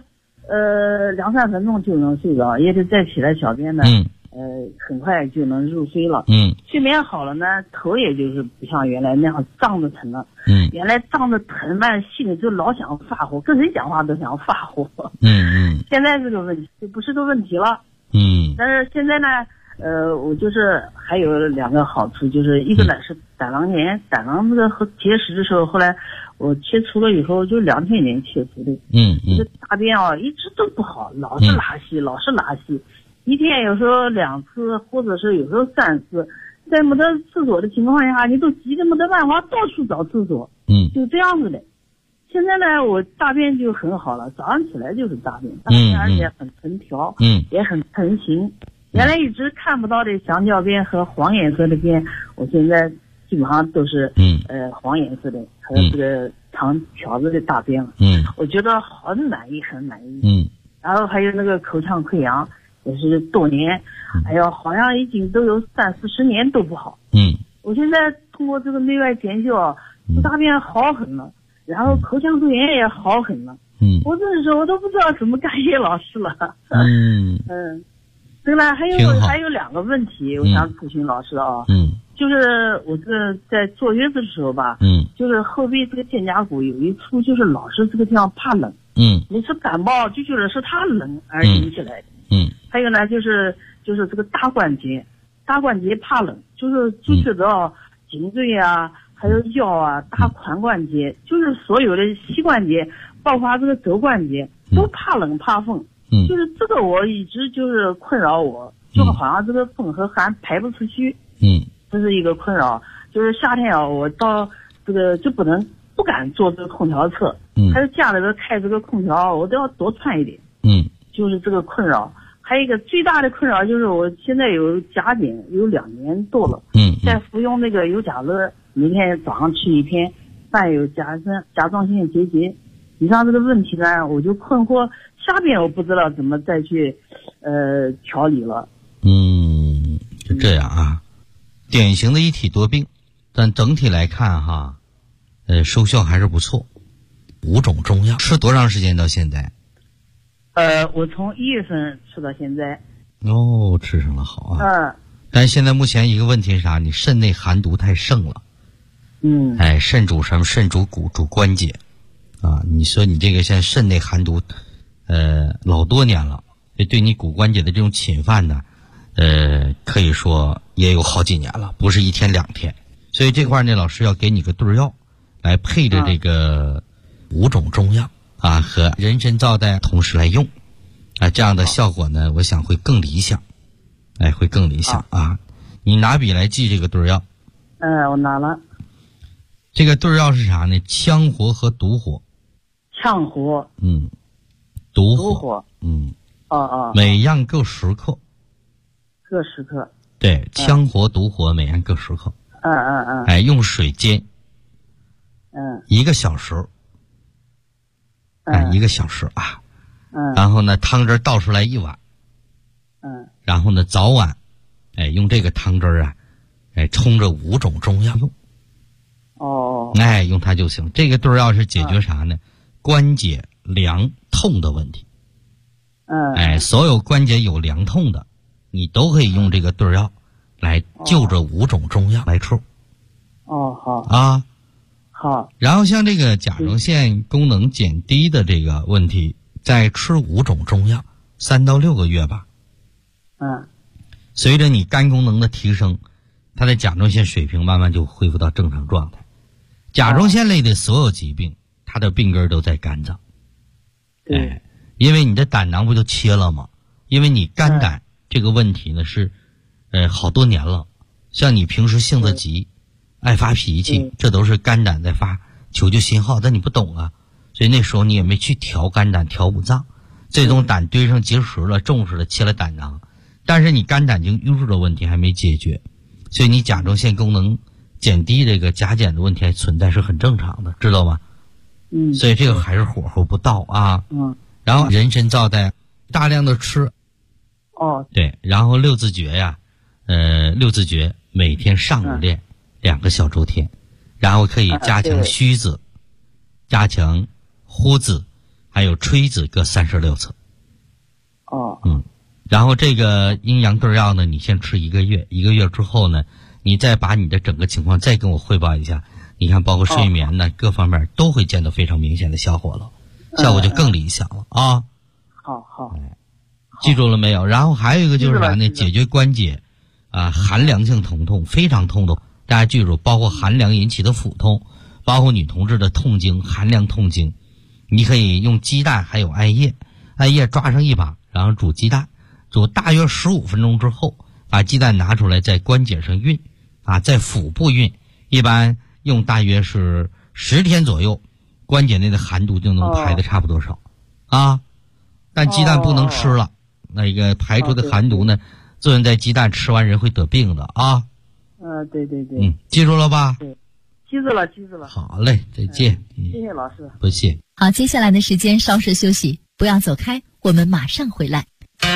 2、3分钟就能睡着，夜里再起来小便呢，很快就能入睡了。睡眠好了呢，头也就是不像原来那样胀着疼了。原来胀着疼嘛，心里就老想发火，跟谁讲话都想发火。现在这个问题就不是个问题了。但是现在呢，我就是还有2个好处，就是一个呢是胆囊炎，胆囊这个结石的时候，后来我切除了以后，就2天前切除的。这个大便啊一直都不好，老是拉稀，一天有时候2次，或者是有时候3次，在没得厕所的情况下，你都急得没得办法，到处找厕所。就这样子的。现在呢，我大便就很好了，早上起来就是大便，而且很成条，也很成型。原来一直看不到的香蕉便和黄颜色的便，我现在基本上都是黄颜色的和这个长条子的大便了。我觉得很满意。然后还有那个口腔溃疡也是多年，好像已经都有30、40年都不好。我现在通过这个内外检修，大便好很了，然后口腔溃疡也好很了。我这时候我都不知道怎么感谢老师了。对了，还有2个问题，我想咨询老师啊。就是我这个在坐月子的时候吧，就是后背这个肩胛骨有一处，就是老是这个地方怕冷。每次感冒就觉得是它冷而引起来的。还有呢，就是这个大关节怕冷，就觉得颈椎啊，还有腰啊，大髋关节，就是所有的膝关节，包括这个肘关节，都怕冷怕风。就是这个我一直就是困扰我，就好像这个风和寒排不出去。这是一个困扰。就是夏天啊，我到这个就不敢坐这个空调车，还有家里头开这个空调，我都要多穿一点。就是这个困扰。还有一个最大的困扰就是我现在有甲减有2年多了。在服用那个尤甲乐，每天早上吃1片，伴有甲状腺结节。以上这个问题呢，我就困惑，下边我不知道怎么再去调理了。 是这样啊，典型的一体多病，但整体来看哈，收效还是不错。5种中药吃多长时间到现在？ 我从1月份吃到现在。 吃上了好啊。但现在目前一个问题是啥？你肾内寒毒太盛了。肾主什么？肾主骨，主关节。你说你这个现在肾内寒毒，老多年了，对你骨关节的这种侵犯呢，可以说也有好几年了，不是1天2天。所以这块呢，老师要给你个对药，来配着这个5种中药和人参皂苷同时来用，这样的效果呢，我想会更理想，会更理想啊。你拿笔来记这个对药。 我拿了。 这个对药是啥呢？羌活和独活。 羌活。 独活。每样各10克。 各10克。 对，羌活、独活每样各10克。用水煎。1个小时。1个小时啊。然后呢，汤汁倒出来1碗。然后呢，早晚，用这个汤汁冲着5种中药用。 哦。 哎，用它就行。这个对药是解决啥呢？关节凉痛的问题。哎，所有关节有凉痛的，你都可以用这个对药来就这5种中药来吃。 哦，好。 啊， 好。 然后像这个甲状腺功能减低的这个问题，再吃5种中药，3到6个月吧。随着你肝功能的提升，它的甲状腺水平慢慢就恢复到正常状态。甲状腺类的所有疾病，它的病根都在肝脏。 对。 因为你的胆囊不就切了吗？因为你肝胆这个问题呢是，好多年了。像你平时性子急，爱发脾气，这都是肝胆在发求救信号，但你不懂啊，所以那时候你也没去调肝胆、调五脏，最终胆堆上结石了，重视了，切了胆囊。但是你肝胆经淤滞的问题还没解决，所以你甲状腺功能减低这个甲减的问题还存在，是很正常的，知道吗？所以这个还是火候不到啊。然后人参皂苷大量的吃。对，然后六字诀呀，六字诀每天上午练2个小周天，然后可以加强虚子，加强呼子，还有吹子各36次。然后这个阴阳对药呢，你先吃1个月，1个月之后呢，你再把你的整个情况再跟我汇报一下，你看包括睡眠呢，各方面都会见到非常明显的效果了，效果就更理想了啊。 好。 记住了没有？然后还有一个就是啥呢？解决关节寒凉性疼痛，非常痛的，大家记住，包括寒凉引起的腹痛，包括女同志的痛经、寒凉痛经，你可以用鸡蛋还有艾叶抓上1把，然后煮鸡蛋，煮大约15分钟之后，把鸡蛋拿出来在关节上运在腹部运，一般用大约是10天左右，关节内的寒毒就能排的差不多少但鸡蛋不能吃了，那个排出的寒毒呢，作用在鸡蛋，吃完人会得病的啊。 对。 记住了吧？ 对，记住了。 好嘞，再见。 谢谢老师。 不谢。 好，接下来的时间稍事休息，不要走开，我们马上回来。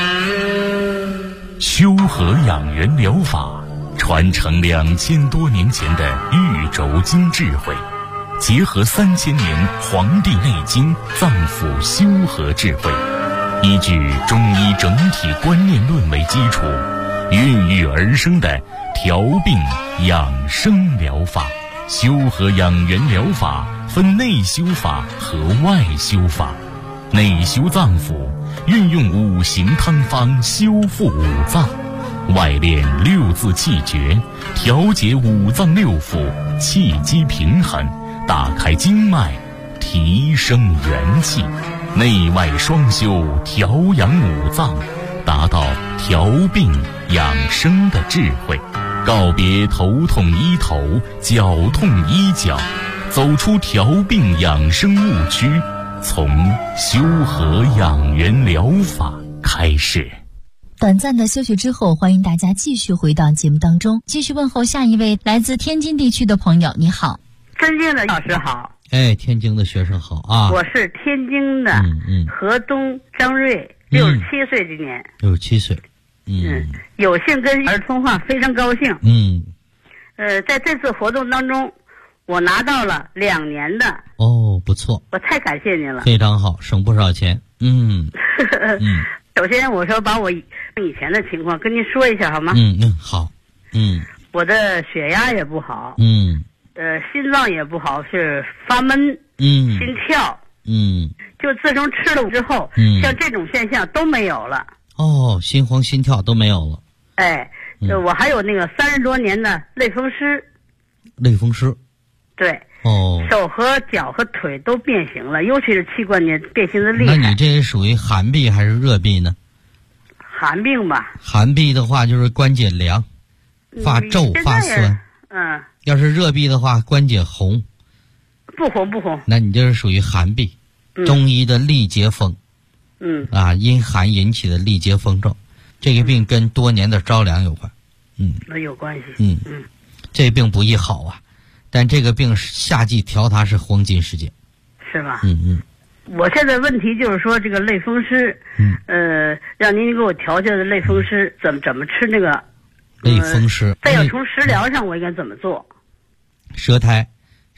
修和养元疗法传承2000多年前的玉轴经智慧，结合3000年《黄帝内经》脏腑修和智慧，依据中医整体观念论为基础，孕育而生的调病养生疗法。修和养元疗法分内修法和外修法。内修脏腑，运用5行汤方修复五脏；外练6字气诀，调节五脏6腑，气机平衡，打开经脉，提升元气。内外双修，调养五脏，达到调病养生的智慧。告别头痛医头，脚痛医脚，走出调病养生误区，从修和养元疗法开始。 短暂的休息之后，欢迎大家继续回到节目当中，继续问候下一位来自天津地区的朋友。你好。 尊敬的老师好。 天津的学生好啊。 我是天津的河东张瑞，67岁今年。 67岁。 有幸跟儿通话，非常高兴。在这次活动当中，我拿到了2年的。 不错。 我太感谢您了。 非常好，省不少钱。 首先我说把我以前的情况跟您说一下好吗？ 好。 我的血压也不好。心脏也不好，是发闷。心跳。就自从吃了之后，像这种现象都没有了。 心慌心跳都没有了。 我还有那个30多年的类风湿。 类风湿。 对。手和脚和腿都变形了，尤其是膝关节变形的厉害。 那你这属于寒痹还是热痹呢？ 寒病吧。 寒痹的话就是关节凉，发皱发酸。要是热痹的话，关节红。 不红。 那你就是属于寒痹。中医的历节风。因寒引起的历节风症，这个病跟多年的着凉有关。 那有关系。 这病不易好啊，但这个病夏季调它是黄金时间。 是吧？我现在问题就是说这个类风湿，让您给我调节的类风湿怎么吃那个类风湿。 再要从食疗上我应该怎么做？ 舌苔，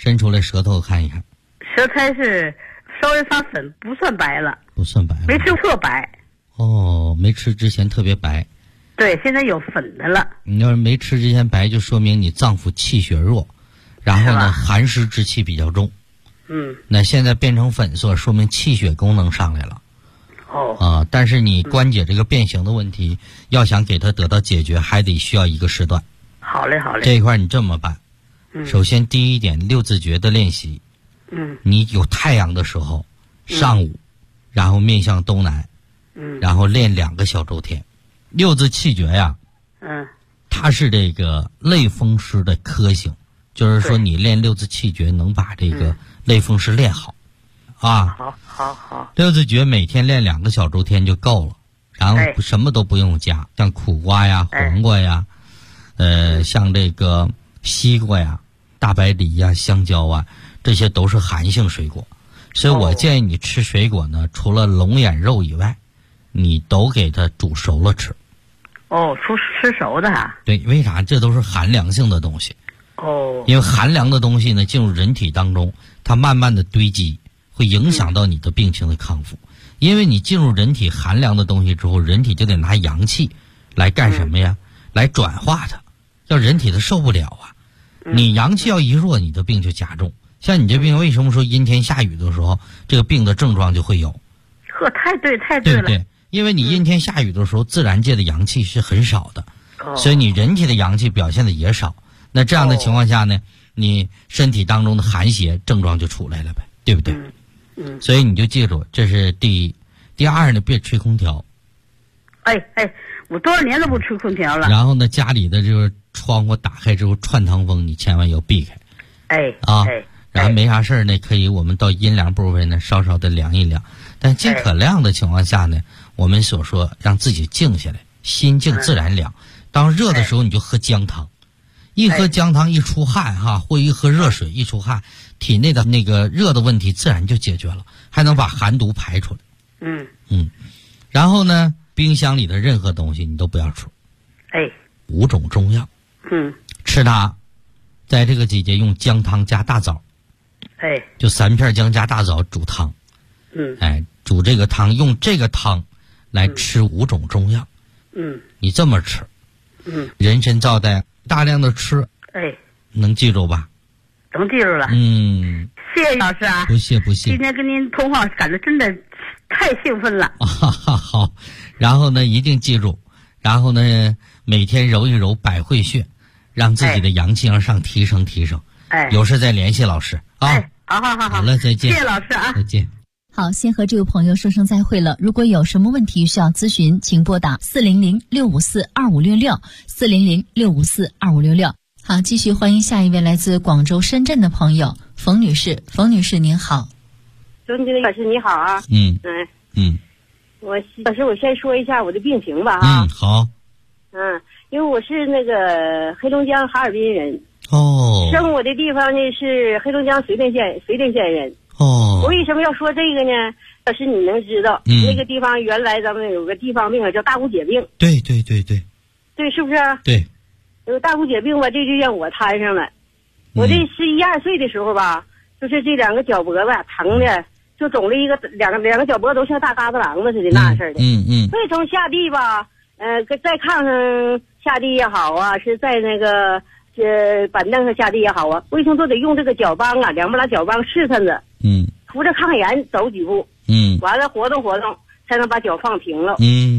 伸出来舌头看一看。 舌苔是稍微发粉，不算白了。 不算白了。 没吃特白。 哦，没吃之前特别白。 对，现在有粉的了。 你要是没吃之前白，就说明你脏腑气血弱，然后呢寒湿之气比较重。那现在变成粉色，说明气血功能上来了。但是你关节这个变形的问题，要想给它得到解决，还得需要一个时段。 好嘞，好嘞。 这一块你这么办。首先第一点，六字诀的练习。你有太阳的时候，上午，然后面向东南，然后练2个小周天。六字气诀呀，它是这个类风湿的科型，就是说你练六字气诀能把这个类风湿练好。 好。 六字诀每天练2个小周天就够了，然后什么都不用加，像苦瓜呀、黄瓜呀，像这个西瓜呀、大白梨呀、香蕉啊，这些都是寒性水果，所以我建议你吃水果呢，除了龙眼肉以外，你都给它煮熟了吃。 吃熟的啊？ 对，为啥？这都是寒凉性的东西。因为寒凉的东西呢，进入人体当中，它慢慢的堆积，会影响到你的病情的康复。因为你进入人体寒凉的东西之后，人体就得拿阳气来干什么呀？来转化它，要人体它受不了啊。你阳气要一弱，你的病就加重。像你这病，为什么说阴天下雨的时候，这个病的症状就会有？ 太对了。 对，因为你阴天下雨的时候，自然界的阳气是很少的，所以你人体的阳气表现的也少。那这样的情况下呢，你身体当中的寒邪症状就出来了呗，对不对？所以你就记住，这是第一。第二呢，别吹空调。 我多少年都不吹空调了。 然后呢，家里的这个窗户打开之后串堂风，你千万要避开。然后没啥事呢，可以我们到阴凉部位呢稍稍的凉一凉，但尽可量的情况下呢，我们所说让自己静下来，心静自然凉。当热的时候你就喝姜汤，一喝姜汤一出汗或一喝热水一出汗，体内的那个热的问题自然就解决了，还能把寒毒排出来。然后呢，冰箱里的任何东西你都不要吃。5种中药，吃它，在这个季节用姜汤加大枣。就3片姜加大枣煮汤。煮这个汤，用这个汤来吃5种中药。你这么吃。人参皂苷大量的吃。能记住吧？ 能记住了。谢谢老师啊。 不谢。 今天跟您通话，感觉真的太兴奋了。 好，然后呢，一定记住，然后呢，每天揉一揉百会穴，让自己的阳气向上提升。有事再联系老师啊。好了，再见。 谢谢老师啊。 再见。 好，先和这位朋友说声再会了。如果有什么问题需要咨询，请拨打400-654-2566，400-654-2566。好，继续欢迎下一位来自广州、深圳的朋友冯女士。冯女士您好。 周经理老师你好啊。老师我先说一下我的病情吧好。 因为我是那个黑龙江哈尔滨人。生我的地方呢是黑龙江绥甸县人。我为什么要说这个呢？老师你能知道，那个地方原来咱们有个地方病叫大姑姐病。 对， 是不是？ 对。 有大姑姐病吧，这就让我摊上了。我这11、12岁的时候吧，就是这2个脚脖子疼的，就肿了两个脚脖子都像大疙瘩囊子似的那似的。所以从下地吧，在炕上下地也好啊，是在那个板凳上下地也好啊，卫生都得用这个脚帮啊，2不拉脚帮试探着。扶着炕沿走几步。完了活动才能把脚放平了。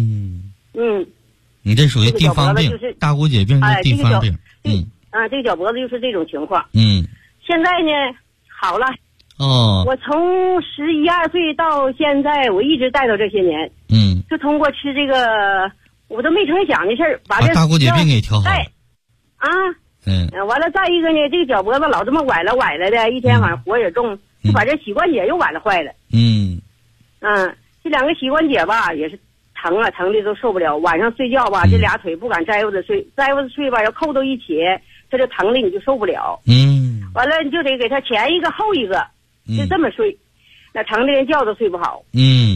你这属于地方病，大姑姐病是地方病。 这个脚脖子就是这种情况。现在呢好了。我从11、12岁到现在，我一直带到这些年。就通过吃这个，我都没成想的事儿，把这大姑姐病给调好了。 完了再一个呢，这个脚脖子老这么崴了的，一天晚上火也重，就把这膝关节又崴了坏了。这2个膝关节吧也是疼的都受不了，晚上睡觉吧，这俩腿不敢摘着睡吧，要扣到一起，这就疼的你就受不了。完了你就得给他前一个后一个，就这么睡，那疼的连觉都睡不好。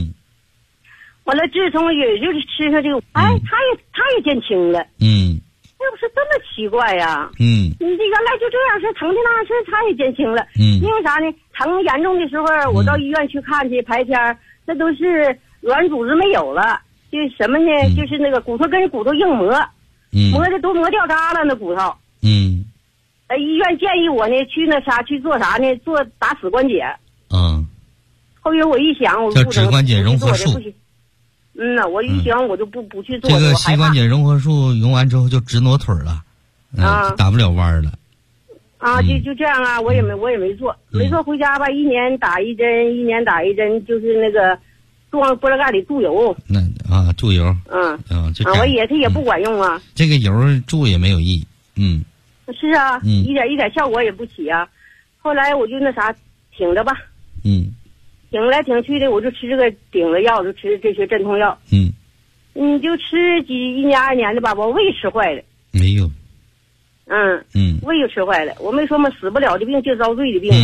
完了自从也就是吃上这个，他也减轻了。 要不是这么奇怪呀？ 你这原来就这样式，疼的那样式，他也减轻了。因为啥呢？疼严重的时候，我到医院去看去排片，那都是软组织没有了，就什么呢？就是那个骨头跟骨头硬磨，磨的都磨掉渣了，那骨头。医院建议我呢去那啥去做啥呢？做打死关节。后来我一想，我叫指关节融合术。 我一想我就不去做。 这个膝关节融合术用完之后就直挪腿了，打不了弯了。 就这样啊，我也没做，没做回家吧，一年打一针，就是那个往玻璃盖里注油。 注油。 我它也不管用啊。 这个油注也没有意义。 是啊，一点效果也不起啊。后来我就那啥挺着吧。挺来挺去的，我就吃这个顶着药，就吃这些镇痛药。你就吃一年2年的吧，我胃吃坏了。 没有。 胃又吃坏了。我没说嘛，死不了的病就遭罪的病。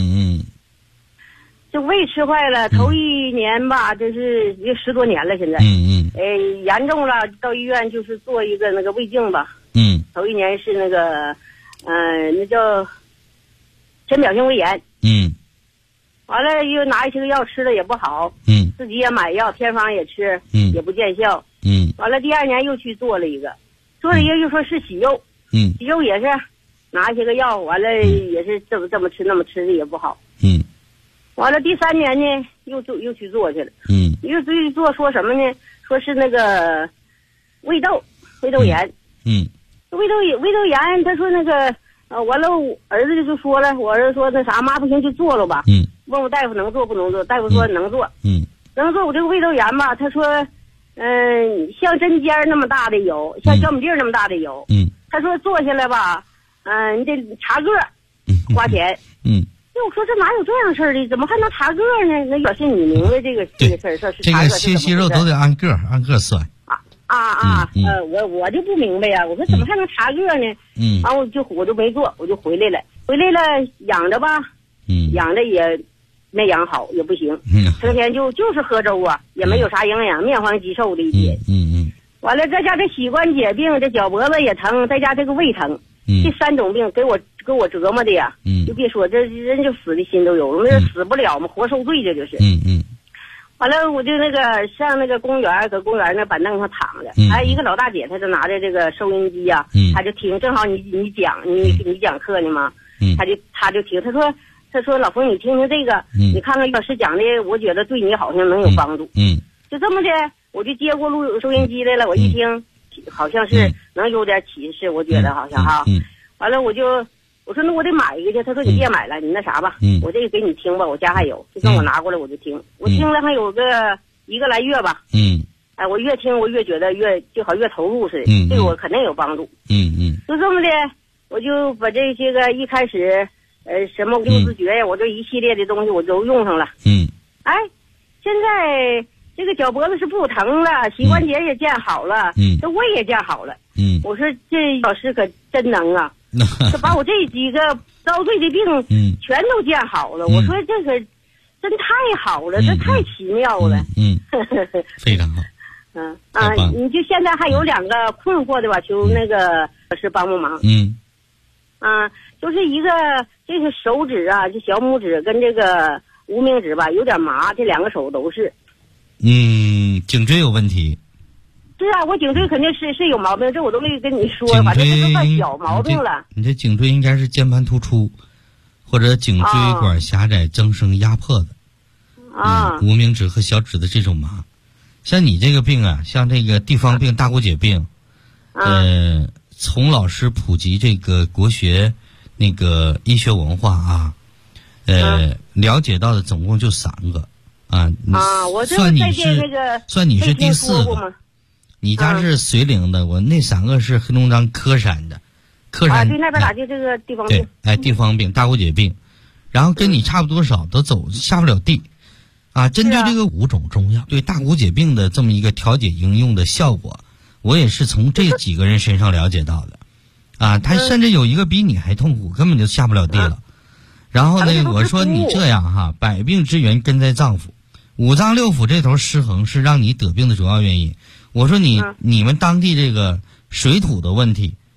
就胃吃坏了，头一年吧，这是也10多年了，现在。严重了，到医院就是做一个那个胃镜吧。头一年是那个，那叫深表性胃炎。完了又拿一些个药吃了也不好。自己也买药，偏方也吃。也不见效。完了第2年又去做了一个，又说是息肉。息肉也是拿一些个药，完了也是这么吃那么吃的也不好。完了第3年呢，又去做去了。又去做说什么呢？说是那个胃窦炎。胃窦炎，他说那个完了，儿子就说了，我儿子说那啥，妈不行就做了吧。问我大夫能做不能做，大夫说能做。能做我这个胃窦炎吧，他说，像针尖那么大的有，像小米粒那么大的有。他说做下来吧，你得查个，花钱。那我说这哪有这样事儿的？怎么还能查个呢？那表示你明白这个事儿，是这个切息肉都得按个算。 我就不明白呀。我说怎么还能查个呢？然后我就没做，我就回来了养着吧。养着也没养好，也不行。成天就是喝粥啊，也没有啥营养，面黄肌瘦的一天。完了，再加这膝关节病，这脚脖子也疼，再加这个胃疼。这3种病给我折磨的呀。就别说这人就死的心都有，我们这死不了嘛，活受罪，这就是。完了，我就那个上那个公园，搁公园那板凳上躺着，还有一个老大姐，她就拿着这个收音机呀，她就听，正好你讲课呢嘛，她就听，她说老冯你听听这个，你看看老师讲的，我觉得对你好像能有帮助。就这么的，我就接过收音机来了，我一听，好像是能有点启示，我觉得好像哈。完了我说那我得买一个去，他说你别买了，你那啥吧，我这个给你听吧，我家还有，就跟我拿过来我就听，我听了还有个1个来月吧。我越听我越觉得就好越投入似的，对我肯定有帮助。就这么的，我就把这些个一开始什么六字诀呀，我这一系列的东西我都用上了。现在这个脚脖子是不疼了，膝关节也见好了，这胃也见好了。我说这老师可真能啊，这把我这几个遭罪的病全都见好了。我说这个真太好了，这太奇妙了。 非常好。 你就现在还有2个困惑的吧，求那个老师帮忙。就是一个这个手指啊，这小拇指跟这个无名指吧有点麻，这2个手都是。 颈椎有问题。 是啊，我颈椎肯定是有毛病，这我都没跟你说，反正这都算小毛病了。 你这颈椎应该是间盘突出，或者颈椎管狭窄增生压迫的。无名指和小指的这种麻。像你这个病啊，像这个地方病大骨节病，从老师普及这个国学那个医学文化啊，了解到的总共就3个我算你是那个算你是第4个。你家是绥宁的，我那3个是黑龙江科山的，科山对那边打就这个地方病。 对，地方病大骨节病，然后跟你差不多少，都下不了地。针对这个5种中药对大骨节病的这么一个调节应用的效果，我也是从这几个人身上了解到的。他甚至有一个比你还痛苦，根本就下不了地了。然后呢，我说你这样哈，百病之源根在脏腑，5脏6腑这头失衡是让你得病的主要原因。我说你们当地这个水土的问题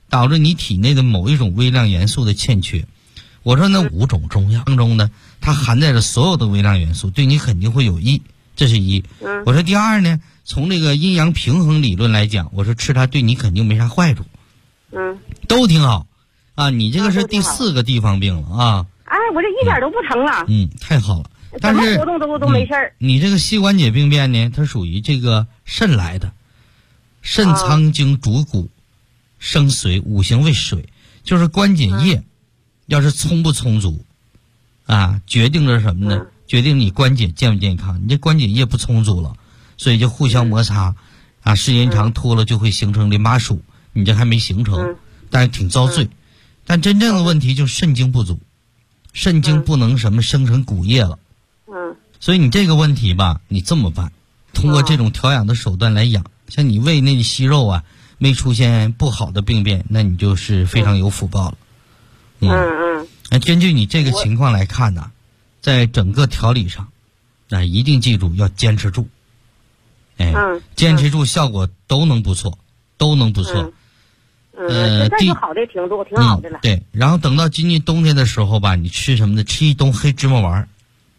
导致你体内的某一种微量元素的欠缺。我说那5种中药当中呢，它含在了所有的微量元素，对你肯定会有益，这是一。我说第二呢，从这个阴阳平衡理论来讲，我说吃它对你肯定没啥坏处，都挺好啊。你这个是第4个地方病了啊。 哎，我这一点都不疼了。 太好了。但是活动都没事儿。 你这个膝关节病变呢，它属于这个肾来的，肾藏精主骨，生水，五行为水，就是关节液要是充不充足啊，决定着什么呢？决定你关节健不健康。你这关节液不充足了，所以就互相摩擦啊，时间长脱了就会形成淋巴属，你这还没形成，但是挺遭罪。但真正的问题就是肾精不足，肾精不能什么生成骨液了。所以你这个问题吧，你这么办，通过这种调养的手段来养，像你胃内的息肉啊，没出现不好的病变，那你就是非常有福报了。根据你这个情况来看呢，在整个调理上，那一定记住要坚持住。坚持住，效果都能不错，都能不错。 现在就好的挺多，挺好的了。 对，然后等到今年冬天的时候吧，你吃什么呢？吃一冬黑芝麻丸。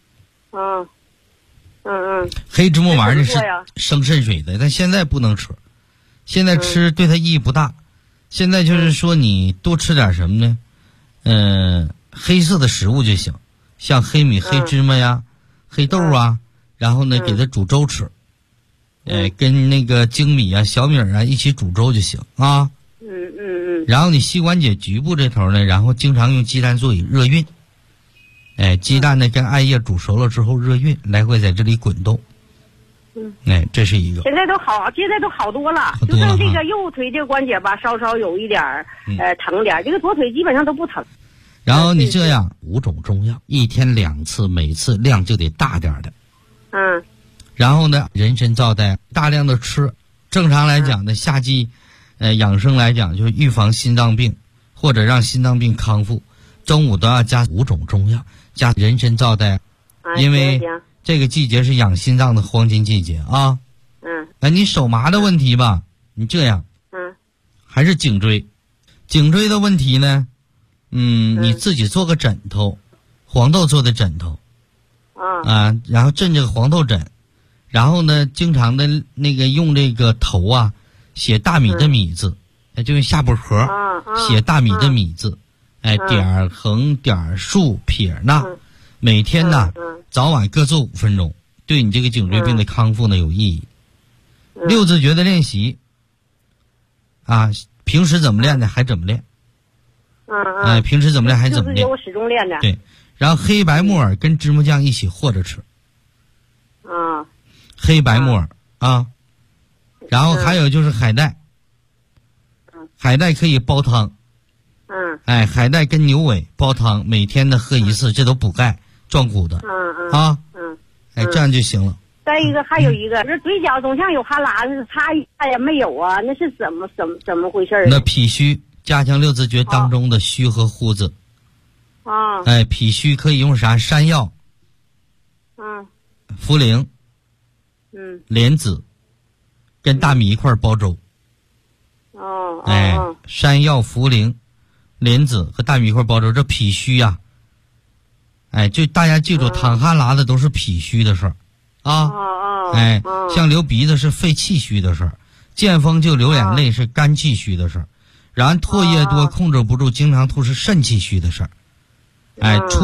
黑芝麻丸呢是生肾水的，但现在不能吃，现在吃对它意义不大。现在就是说你多吃点什么呢？黑色的食物就行，像黑米、黑芝麻呀、黑豆啊，然后呢给它煮粥吃，跟那个精米啊、小米啊一起煮粥就行啊。然后你膝关节局部这头呢，然后经常用鸡蛋座椅热运。鸡蛋呢跟艾叶煮熟了之后热运，来回在这里滚动。这是一个。现在都好多了，就剩这个右腿这个关节吧，稍稍有一点疼点，这个左腿基本上都不疼。然后你这样5种中药，一天2次，每次量就得大点的。然后呢，人参皂苷大量的吃。正常来讲呢，夏季，养生来讲就是预防心脏病或者让心脏病康复，中午都要加5种中药。加人参皂苷，因为这个季节是养心脏的黄金季节啊。你手麻的问题吧，你这样，还是颈椎的问题呢，你自己做个枕头，黄豆做的枕头，然后枕这个黄豆枕，然后呢，经常的那个用这个头啊，写大米的米字，就用下部盒写大米的米字。点横点竖撇捺，每天呢早晚各做5分钟，对你这个颈椎病的康复呢有意义。6字诀的练习啊，平时怎么练的还怎么练。平时怎么练还怎么练。我始终练着。对，然后黑白木耳跟芝麻酱一起和着吃。黑白木耳啊，然后还有就是海带，海带可以煲汤。海带跟牛尾煲汤，每天的喝1次，这都补钙壮骨的。这样就行了。再一个还有一个，这嘴角总像有哈喇子，擦一下也没有啊，那是怎么回事？那脾虚，加强6字诀当中的虚和乎字。脾虚可以用啥？山药、茯苓、莲子，跟大米一块煲粥。山药、茯苓、莲子和大米一块煲粥，这脾虚呀。就大家记住，淌哈喇子都是脾虚的事儿啊。像流鼻子是肺气虚的事儿，见风就流眼泪是肝气虚的事儿，然后唾液多控制不住经常吐是肾气虚的事儿。